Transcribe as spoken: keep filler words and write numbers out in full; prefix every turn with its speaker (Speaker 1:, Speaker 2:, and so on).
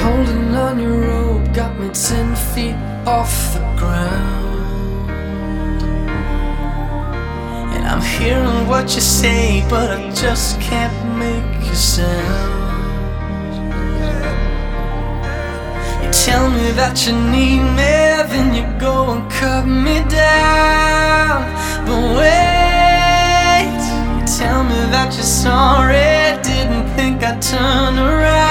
Speaker 1: Holding on your rope got me ten feet off the ground. And I'm hearing what you say, but I just can't make a sound. You tell me that you need me, then you go and cut me down. But wait, you tell me that you're sorry, didn't think I'd turn around.